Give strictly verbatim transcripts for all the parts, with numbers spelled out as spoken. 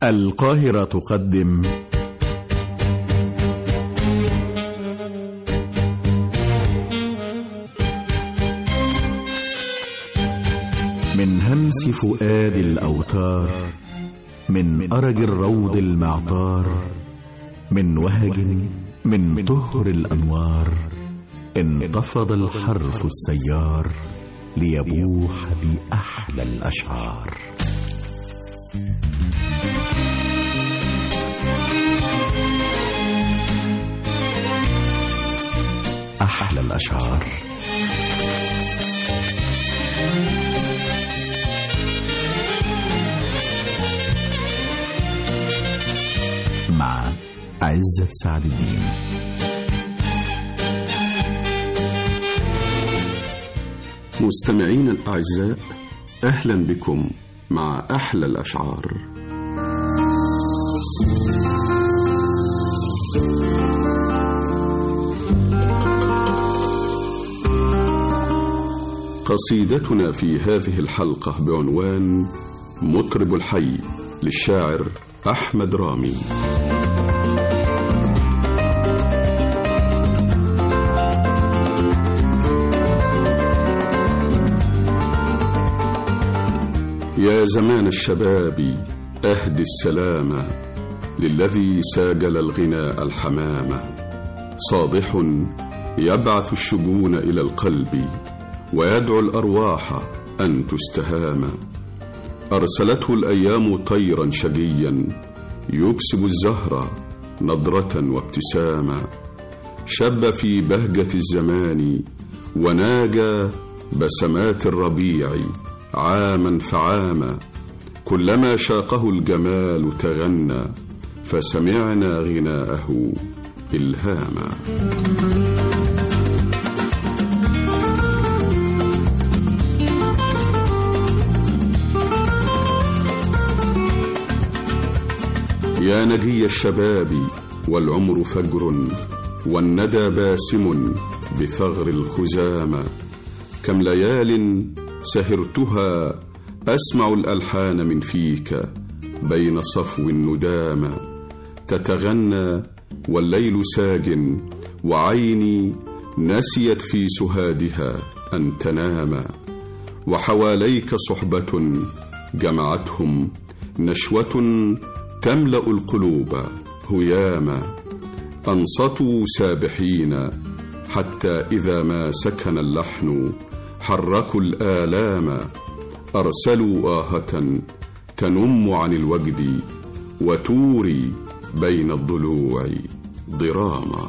القاهرة تقدم من همس فؤاد الأوتار، من أرج الروض المعطار، من وهج من طهر الأنوار، انتفض الحرف السيار ليبوح بأحلى الأشعار. أحلى الأشعار. مع عزت سعد الدين. مستمعين الأعزاء، أهلا بكم مع أحلى الأشعار. قصيدتنا في هذه الحلقة بعنوان مطرب الحي للشاعر أحمد رامي. يا زمان الشباب أهدي السلامة للذي ساجل الغناء الحمامة، صابح يبعث الشجون إلى القلب ويدعو الأرواح أن تستهام. أرسلته الأيام طيرا شجيا يكسب الزهر نضرة وابتساما، شب في بهجة الزمان وناجى بسمات الربيع عاما فعاما، كلما شاقه الجمال تغنى فسمعنا غناءه إلهاما. يا نجي الشباب والعمر فجر والندى باسم بثغر الخزامى، كم ليال سهرتها أسمع الألحان من فيك بين صفو الندامى، تتغنى والليل ساج وعيني نسيت في سهادها أن تنام، وحواليك صحبة جمعتهم نشوة تملأ القلوب هياما، أنصتوا سابحين حتى إذا ما سكن اللحن حركوا الآلام، أرسلوا آهة تنم عن الوجد وتوري بين الضلوع ضراما.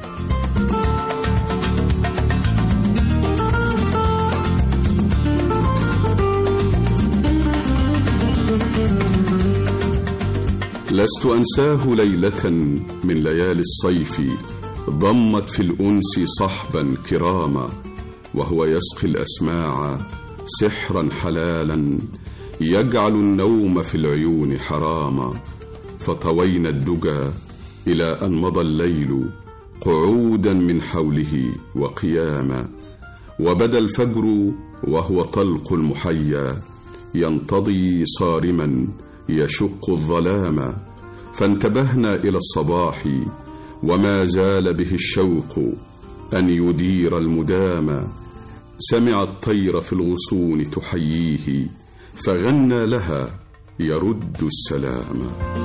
لست أنساه ليلة من ليالي الصيف ضمت في الأنس صحبا كراما، وهو يسقي الأسماع سحرا حلالا يجعل النوم في العيون حراما، فطوينا الدجى إلى أن مضى الليل قعودا من حوله وقياما، وبدا الفجر وهو طلق المحيا ينتضي صارما يشق الظلام، فانتبهنا إلى الصباح وما زال به الشوق أن يدير المدام، سمع الطير في الغصون تحييه فغنى لها يرد السلام.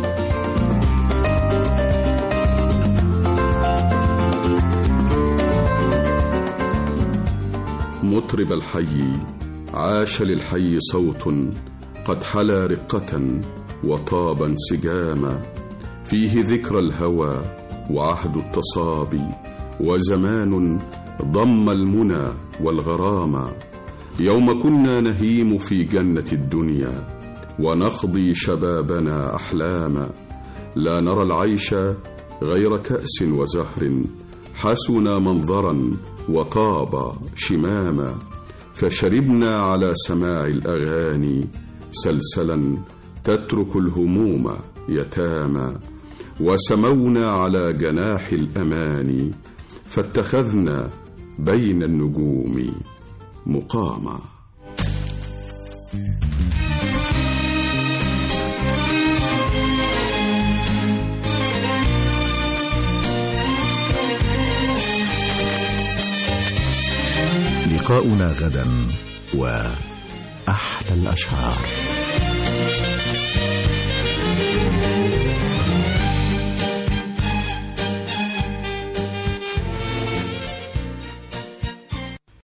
مطرب الحي عاش للحي صوت قد حلا رقة وطاب انسجاما، فيه ذكرى الهوى وعهد التصابي وزمان ضم المنى والغراما، يوم كنا نهيم في جنة الدنيا ونخضي شبابنا أحلاما، لا نرى العيش غير كأس وزهر حسن منظرا وطاب شماما، فشربنا على سماع الأغاني سلسلا تترك الهموم يتاما، وسمونا على جناح الأمان فاتخذنا بين النجوم مقاما. لقاؤنا غدا وأحلى الأشعار.